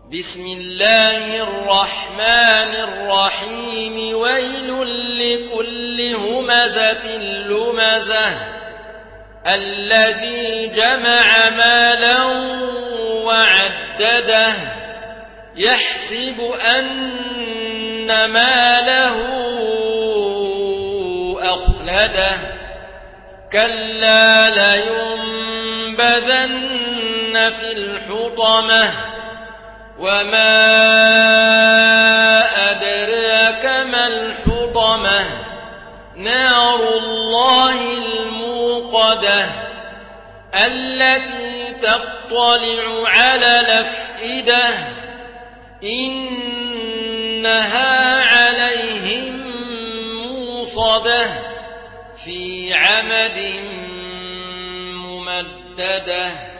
بسم الله الرحمن الرحيم ويل لكل همزة لمزة الذي جمع مالا وعدده يحسب أن ماله أخلده كلا لينبذن في الحطمة وما أدراك ما الحطمة نار الله الموقدة التي تطلع على الأفئدة إنها عليهم موصدة في عمد ممددة.